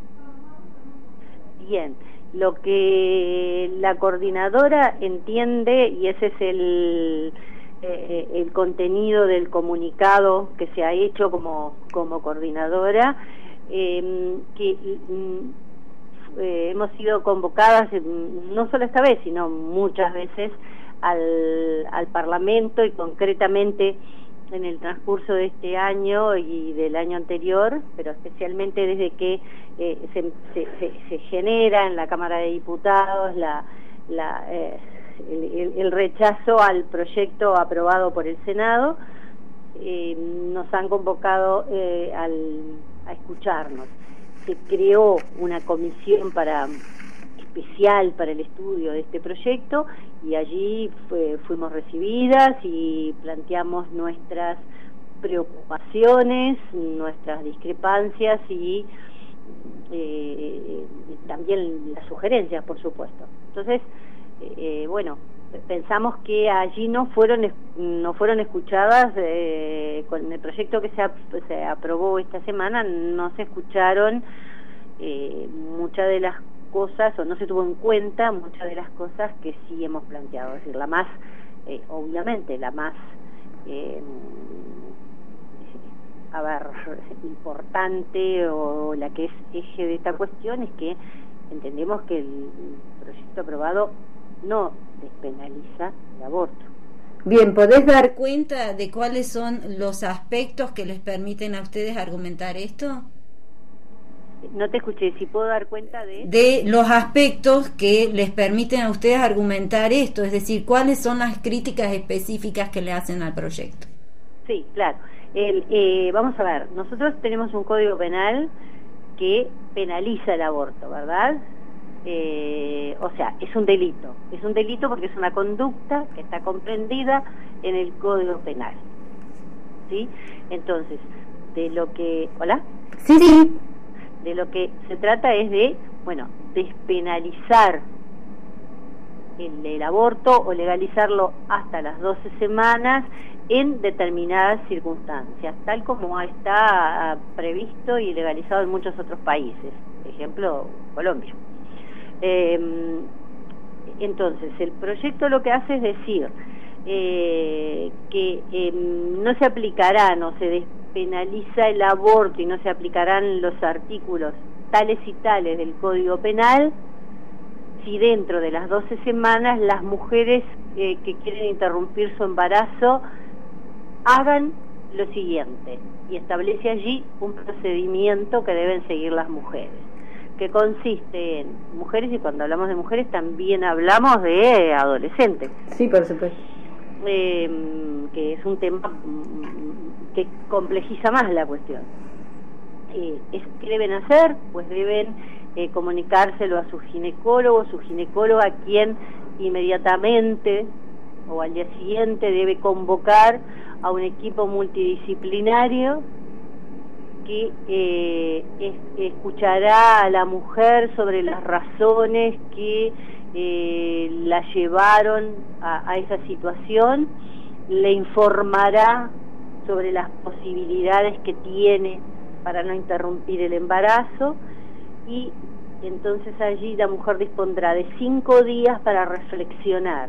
Bien, lo que la coordinadora entiende, y ese es el... Eh, el contenido del comunicado que se ha hecho como, como coordinadora, eh, que eh, hemos sido convocadas, no solo esta vez, sino muchas veces, al, al Parlamento, y concretamente en el transcurso de este año y del año anterior, pero especialmente desde que eh, se, se, se, se genera en la Cámara de Diputados la... la eh, El, el, el rechazo al proyecto aprobado por el Senado. Eh, nos han convocado eh, al, a escucharnos. Se creó una comisión para especial para el estudio de este proyecto, y allí fue, fuimos recibidas y planteamos nuestras preocupaciones, nuestras discrepancias y eh, también las sugerencias, por supuesto. Entonces, Eh, bueno, pensamos que allí no fueron no fueron escuchadas, eh, con el proyecto que se, ap se aprobó esta semana, no se escucharon eh, muchas de las cosas, o no se tuvo en cuenta muchas de las cosas que sí hemos planteado. Es decir, la más, eh, obviamente, la más, eh, a ver, importante, o la que es eje de esta cuestión, es que entendemos que el proyecto aprobado no despenaliza el aborto. Bien, ¿podés dar cuenta de cuáles son los aspectos que les permiten a ustedes argumentar esto? No te escuché, si puedo dar cuenta de... De los aspectos que les permiten a ustedes argumentar esto, es decir, ¿cuáles son las críticas específicas que le hacen al proyecto? Sí, claro. El, eh, vamos a ver, nosotros tenemos un código penal que penaliza el aborto, ¿verdad? Eh, o sea, es un delito, es un delito porque es una conducta que está comprendida en el Código Penal, ¿sí? Entonces, de lo que... ¿Hola? Sí, sí. De lo que se trata es de, bueno, despenalizar el, el aborto o legalizarlo hasta las doce semanas en determinadas circunstancias, tal como está previsto y legalizado en muchos otros países, por ejemplo, Colombia. Eh, entonces, el proyecto lo que hace es decir eh, que eh, no se aplicará, no se despenaliza el aborto y no se aplicarán los artículos tales y tales del Código Penal si dentro de las doce semanas las mujeres eh, que quieren interrumpir su embarazo hagan lo siguiente, y establece allí un procedimiento que deben seguir las mujeres, que consiste en mujeres, y cuando hablamos de mujeres también hablamos de adolescentes. Sí, por supuesto. Eh, que es un tema que complejiza más la cuestión. Eh, es, ¿Qué deben hacer? Pues deben eh, comunicárselo a su ginecólogo, su ginecóloga, quien inmediatamente o al día siguiente debe convocar a un equipo multidisciplinario que eh, es, escuchará a la mujer sobre las razones que eh, la llevaron a, a esa situación, le informará sobre las posibilidades que tiene para no interrumpir el embarazo, y entonces allí la mujer dispondrá de cinco días para reflexionar.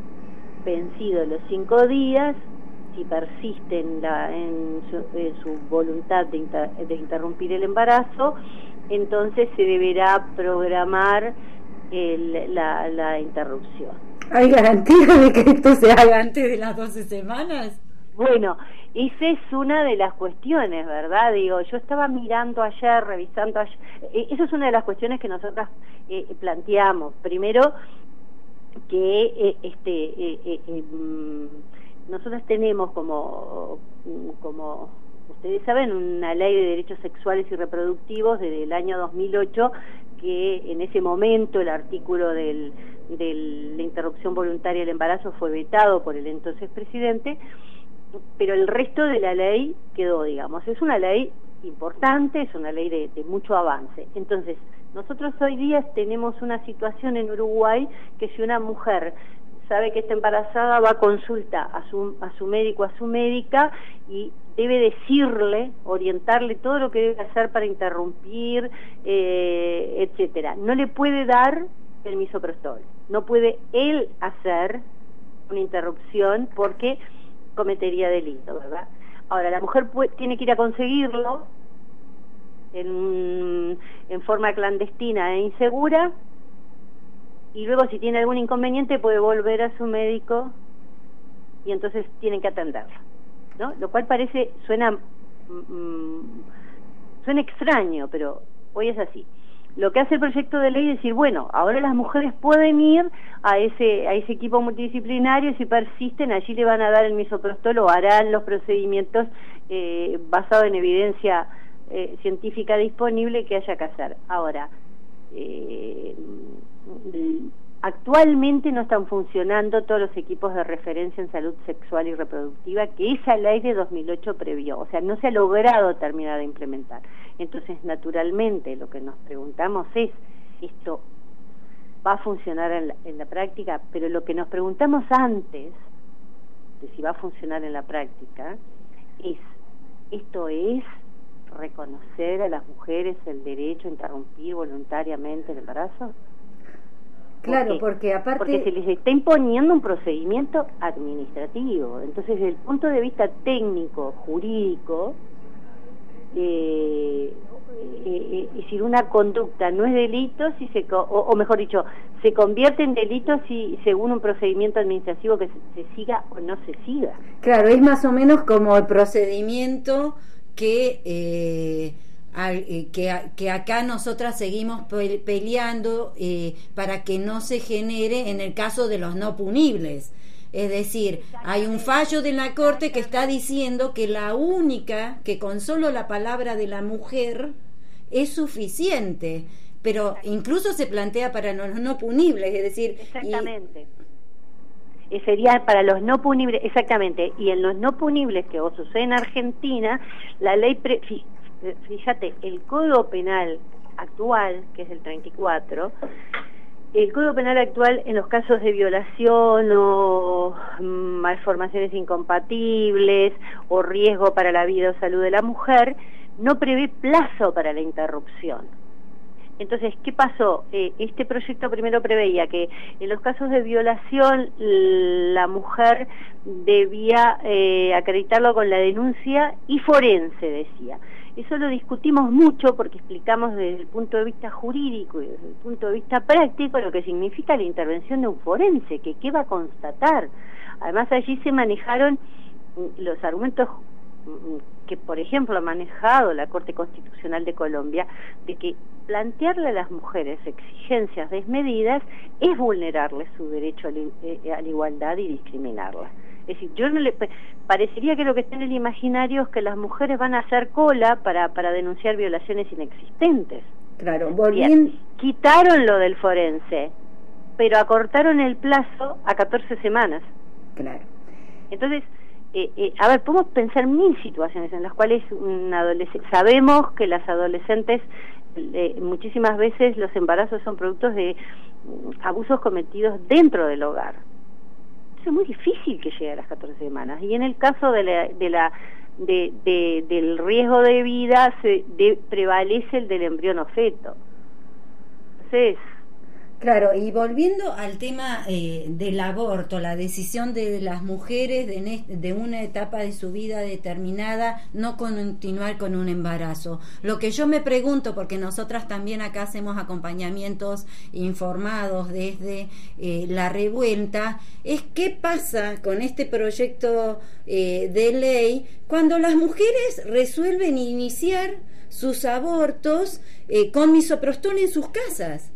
Vencidos los cinco días, si persiste en, la, en, su, en su voluntad de, inter, de interrumpir el embarazo, entonces se deberá programar el, la, la interrupción. ¿Hay garantía de que esto se haga antes de las doce semanas? Bueno, esa es una de las cuestiones, ¿verdad? Digo, yo estaba mirando ayer, revisando ayer, eh, eso es una de las cuestiones que nosotras eh, planteamos. Primero, que eh, este eh, eh, eh, nosotros tenemos como, como ustedes saben, una ley de derechos sexuales y reproductivos desde el año dos mil ocho, que en ese momento el artículo del, de la interrupción voluntaria del embarazo fue vetado por el entonces presidente, pero el resto de la ley quedó, digamos. Es una ley importante, es una ley de, de mucho avance. Entonces, nosotros hoy día tenemos una situación en Uruguay que si una mujer sabe que está embarazada, va a consulta a su, a su médico, a su médica, y debe decirle, orientarle todo lo que debe hacer para interrumpir, eh, etcétera. No le puede dar el misoprostol, no puede él hacer una interrupción porque cometería delito, ¿verdad? Ahora, la mujer puede, tiene que ir a conseguirlo en, en forma clandestina e insegura, y luego si tiene algún inconveniente puede volver a su médico y entonces tienen que atenderlo, ¿no? Lo cual parece, suena mmm, suena extraño, pero hoy es así. Lo que hace el proyecto de ley es decir, bueno, ahora las mujeres pueden ir a ese a ese equipo multidisciplinario, si persisten, allí le van a dar el misoprostol o harán los procedimientos eh, basados en evidencia eh, científica disponible que haya que hacer. Ahora, eh, actualmente no están funcionando todos los equipos de referencia en salud sexual y reproductiva que esa ley de dos mil ocho previó, o sea, no se ha logrado terminar de implementar. Entonces, naturalmente, lo que nos preguntamos es, ¿esto va a funcionar en la, en la práctica? Pero lo que nos preguntamos antes de si va a funcionar en la práctica es, ¿esto es reconocer a las mujeres el derecho a interrumpir voluntariamente el embarazo? Claro, porque aparte... Porque se les está imponiendo un procedimiento administrativo. Entonces, desde el punto de vista técnico, jurídico, eh, eh, eh, si una conducta no es delito, si se, o, o mejor dicho, se convierte en delito si según un procedimiento administrativo que se, se siga o no se siga. Claro, es más o menos como el procedimiento que... Eh, Que, que acá nosotras seguimos peleando eh, para que no se genere en el caso de los no punibles. Es decir, hay un fallo de la Corte que está diciendo que la única, que con solo la palabra de la mujer es suficiente, pero incluso se plantea para los no punibles, es decir... Exactamente. Y sería para los no punibles, exactamente, y en los no punibles que vos sucede en Argentina, la ley... Pre, fíjate, el Código Penal actual, que es el treinta y cuatro, el Código Penal actual, en los casos de violación o malformaciones incompatibles o riesgo para la vida o salud de la mujer, no prevé plazo para la interrupción. Entonces, ¿qué pasó? Eh, este proyecto primero preveía que en los casos de violación la mujer debía eh, acreditarlo con la denuncia y forense, decía. Eso lo discutimos mucho porque explicamos desde el punto de vista jurídico y desde el punto de vista práctico lo que significa la intervención de un forense, que qué va a constatar. Además, allí se manejaron los argumentos que, por ejemplo, ha manejado la Corte Constitucional de Colombia, de que plantearle a las mujeres exigencias desmedidas es vulnerarles su derecho a la, eh, a la igualdad y discriminarlas. Es decir, yo no le parecería que lo que está en el imaginario es que las mujeres van a hacer cola para, para denunciar violaciones inexistentes. Claro, volviendo... Quitaron lo del forense, pero acortaron el plazo a catorce semanas. Claro. Entonces, eh, eh, a ver, podemos pensar mil situaciones en las cuales un adolescente, sabemos que las adolescentes, eh, muchísimas veces los embarazos son productos de um, abusos cometidos dentro del hogar. Es muy difícil que llegue a las catorce semanas, y en el caso de la, de la de, de, del riesgo de vida se de, prevalece el del embrión o feto. Entonces, claro, y volviendo al tema eh, del aborto, la decisión de las mujeres de, de una etapa de su vida determinada no continuar con un embarazo. Lo que yo me pregunto, porque nosotras también acá hacemos acompañamientos informados desde eh, la revuelta, es qué pasa con este proyecto eh, de ley cuando las mujeres resuelven iniciar sus abortos eh, con misoprostol en sus casas.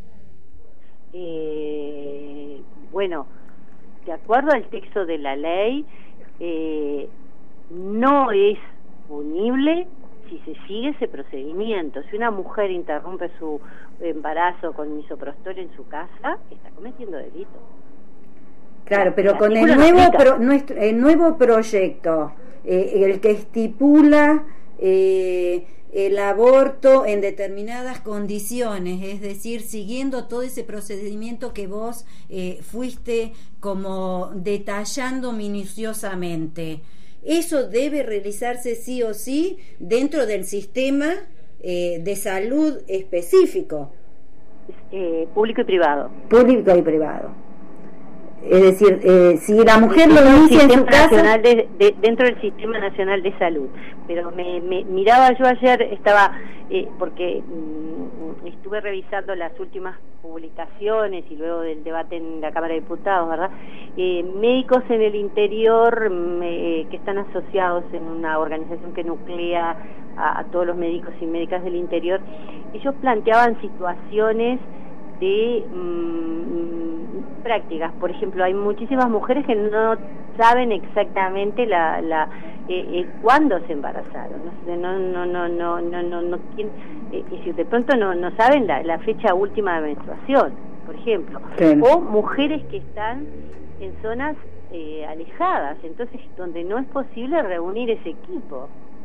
Eh, bueno, de acuerdo al texto de la ley, eh, no es punible si se sigue ese procedimiento. Si una mujer interrumpe su embarazo con misoprostol en su casa, está cometiendo delito. Claro, pero con el nuevo, pro, nuestro, el nuevo proyecto, eh, el que estipula eh, el aborto en determinadas condiciones, es decir, siguiendo todo ese procedimiento que vos eh, fuiste como detallando minuciosamente. Eso debe realizarse sí o sí dentro del sistema eh, de salud específico. Eh, público y privado. Público y privado. Es decir, eh, si la mujer lo inicia en su casa... De, de, dentro del Sistema Nacional de Salud. Pero me, me miraba yo ayer, estaba, eh, porque mm, estuve revisando las últimas publicaciones y luego del debate en la Cámara de Diputados, ¿verdad? Eh, médicos en el interior me, que están asociados en una organización que nuclea a, a todos los médicos y médicas del interior, ellos planteaban situaciones de mmm, prácticas. Por ejemplo, hay muchísimas mujeres que no saben exactamente la, la eh, eh, cuándo se embarazaron, no no no no no no no quién, eh, y de pronto no no saben la, la fecha última de menstruación, por ejemplo, sí. O mujeres que están en zonas eh, alejadas, entonces donde no es posible reunir ese equipo.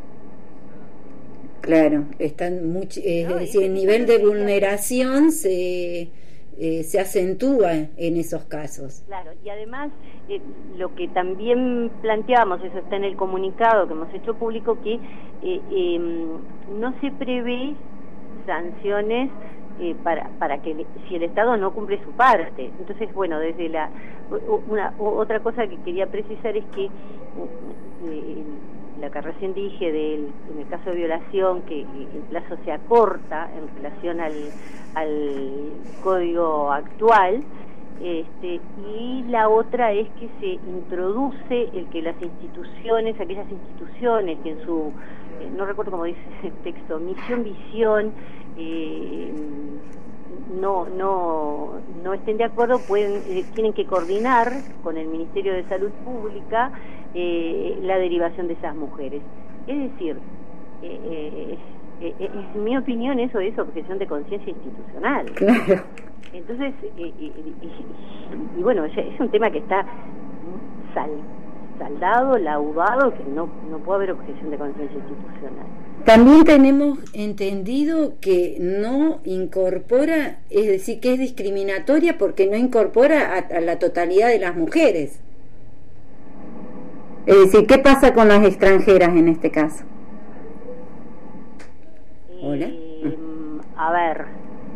Claro, están much, es no, decir, el nivel de vulneración se eh, se acentúa en esos casos. Claro, y además eh, lo que también planteamos, eso está en el comunicado que hemos hecho público, que eh, eh, no se prevé sanciones eh, para para que si el Estado no cumple su parte. Entonces, bueno, desde la una otra cosa que quería precisar es que eh, la que recién dije del, en el caso de violación, que el plazo se acorta en relación al, al código actual, este, y la otra es que se introduce el que las instituciones, aquellas instituciones que en su, eh, no recuerdo cómo dice ese texto, misión, visión, eh, no no no estén de acuerdo, pueden eh, tienen que coordinar con el Ministerio de Salud Pública eh, la derivación de esas mujeres. Es decir, eh, eh, eh, eh, en mi opinión eso es objeción de conciencia institucional. Claro. Entonces, eh, eh, y, y, y bueno, es un tema que está sal, saldado, laudado, que no, no puede haber objeción de conciencia institucional. También tenemos entendido que no incorpora, es decir, que es discriminatoria porque no incorpora a, a la totalidad de las mujeres. Es decir, ¿qué pasa con las extranjeras en este caso? Hola. Eh, a ver,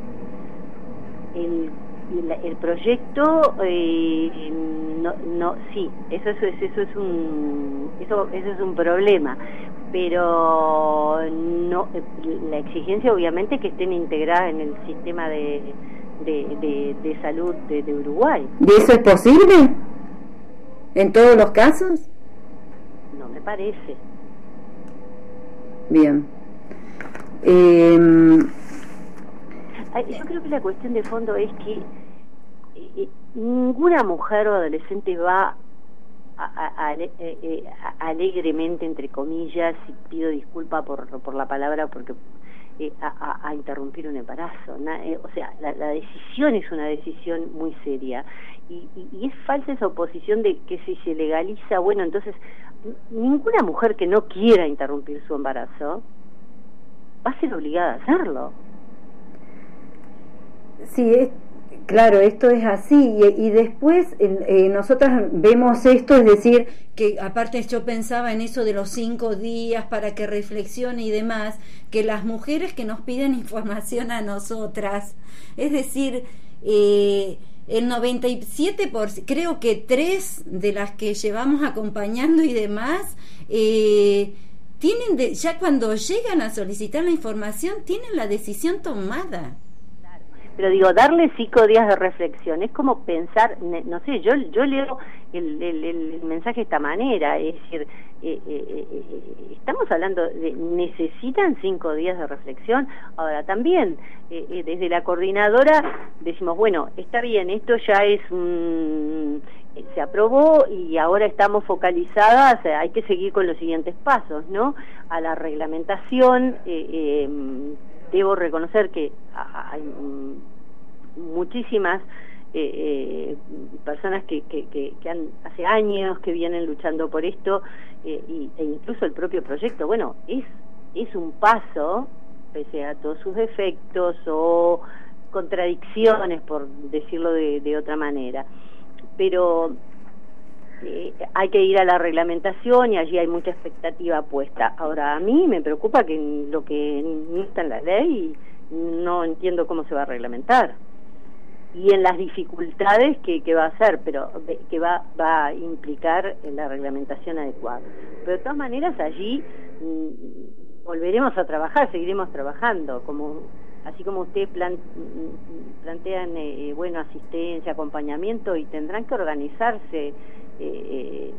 el, el, el proyecto, eh, no, no, sí, eso, eso, eso es un, eso, eso es un problema. Pero no, la exigencia obviamente que estén integradas en el sistema de, de, de, de salud de, de Uruguay. ¿Y eso es posible? ¿En todos los casos? No me parece. Bien. Eh... Yo creo que la cuestión de fondo es que eh, ninguna mujer o adolescente va A, a, a, eh, alegremente, entre comillas, y pido disculpa por, por la palabra, porque eh, a, a, a interrumpir un embarazo. Na, eh, o sea, la, la decisión es una decisión muy seria. Y, y, y es falsa esa oposición de que si se legaliza, bueno, entonces, ninguna mujer que no quiera interrumpir su embarazo va a ser obligada a hacerlo. Sí, es... Claro, esto es así, y, y después eh, nosotras vemos esto, es decir, que aparte yo pensaba en eso de los cinco días para que reflexione y demás, que las mujeres que nos piden información a nosotras, es decir, eh, el noventa y siete por ciento, creo que tres de las que llevamos acompañando y demás, eh, tienen de, ya cuando llegan a solicitar la información, tienen la decisión tomada. Pero digo, darle cinco días de reflexión es como pensar, no sé, yo yo leo el, el, el mensaje de esta manera, es decir, eh, eh, eh, estamos hablando de necesitan cinco días de reflexión. Ahora también eh, eh, desde la coordinadora decimos, bueno, está bien, esto ya es un, se aprobó y ahora estamos focalizadas, hay que seguir con los siguientes pasos, ¿no? A la reglamentación. eh, eh, Debo reconocer que hay muchísimas eh, eh, personas que, que, que, que han, hace años que vienen luchando por esto, eh, y, e incluso el propio proyecto, bueno, es, es un paso, pese a todos sus defectos o contradicciones, por decirlo de, de otra manera, pero Eh, hay que ir a la reglamentación y allí hay mucha expectativa puesta. Ahora, a mí me preocupa que lo que no está en la ley, no entiendo cómo se va a reglamentar y en las dificultades que, que va a hacer, pero que va, va a implicar en la reglamentación adecuada. Pero de todas maneras allí mmm, volveremos a trabajar, seguiremos trabajando, como así como ustedes plan, plantean eh, bueno, asistencia, acompañamiento, y tendrán que organizarse. Eh,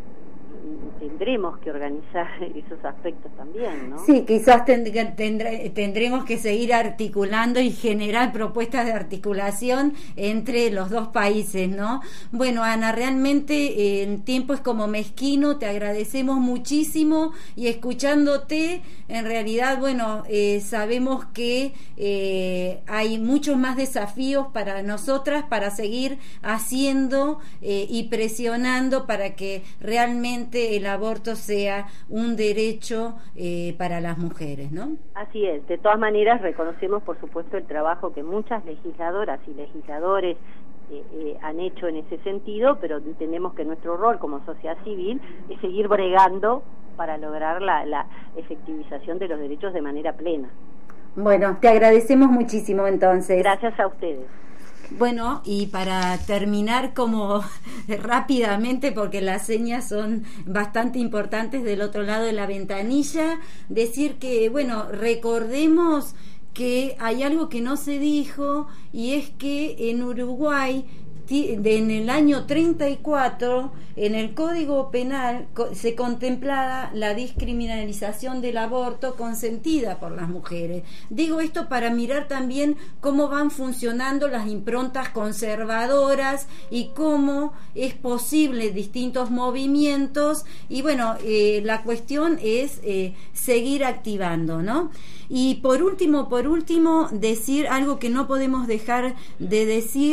tendremos que organizar esos aspectos también, ¿no? Sí, quizás tend- tendré, tendremos que seguir articulando y generar propuestas de articulación entre los dos países, ¿no? Bueno, Ana, realmente eh, el tiempo es como mezquino, te agradecemos muchísimo, y escuchándote, en realidad, bueno, eh, sabemos que eh, hay muchos más desafíos para nosotras para seguir haciendo eh, y presionando para que realmente el aborto sea un derecho eh, para las mujeres, ¿no? Así es. De todas maneras, reconocemos, por supuesto, el trabajo que muchas legisladoras y legisladores eh, eh, han hecho en ese sentido, pero entendemos que nuestro rol como sociedad civil es seguir bregando para lograr la, la efectivización de los derechos de manera plena. Bueno, te agradecemos muchísimo entonces. Gracias a ustedes. Bueno, y para terminar como rápidamente, porque las señas son bastante importantes del otro lado de la ventanilla, decir que, bueno, recordemos que hay algo que no se dijo, y es que en Uruguay, en el año treinta y cuatro, en el Código Penal se contemplaba la descriminalización del aborto consentida por las mujeres. Digo esto para mirar también cómo van funcionando las improntas conservadoras y cómo es posible distintos movimientos, y bueno, eh, la cuestión es eh, seguir activando, ¿no? Y por último, por último, decir algo que no podemos dejar de decir,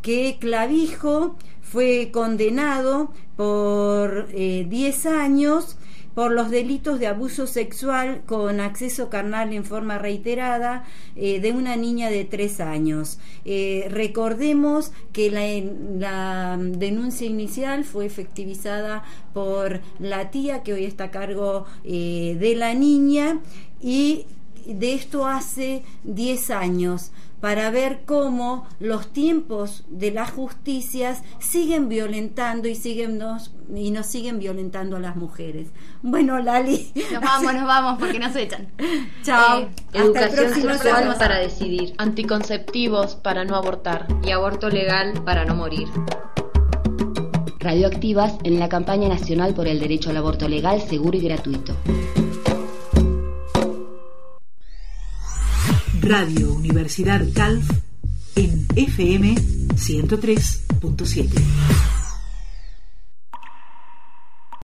que Clavijo fue condenado por eh, diez años por los delitos de abuso sexual con acceso carnal en forma reiterada eh, de una niña de tres años. Eh, recordemos que la, la denuncia inicial fue efectivizada por la tía que hoy está a cargo eh, de la niña, y de esto hace diez años, para ver cómo los tiempos de las justicias siguen violentando y siguen nos, y nos siguen violentando a las mujeres. Bueno, Lali, nos vamos, nos vamos porque nos echan. Chao. Eh, educación sexual programa. Para decidir, anticonceptivos para no abortar y aborto legal para no morir. Radioactivas en la campaña nacional por el derecho al aborto legal, seguro y gratuito. Radio Universidad Calf en F M ciento tres punto siete.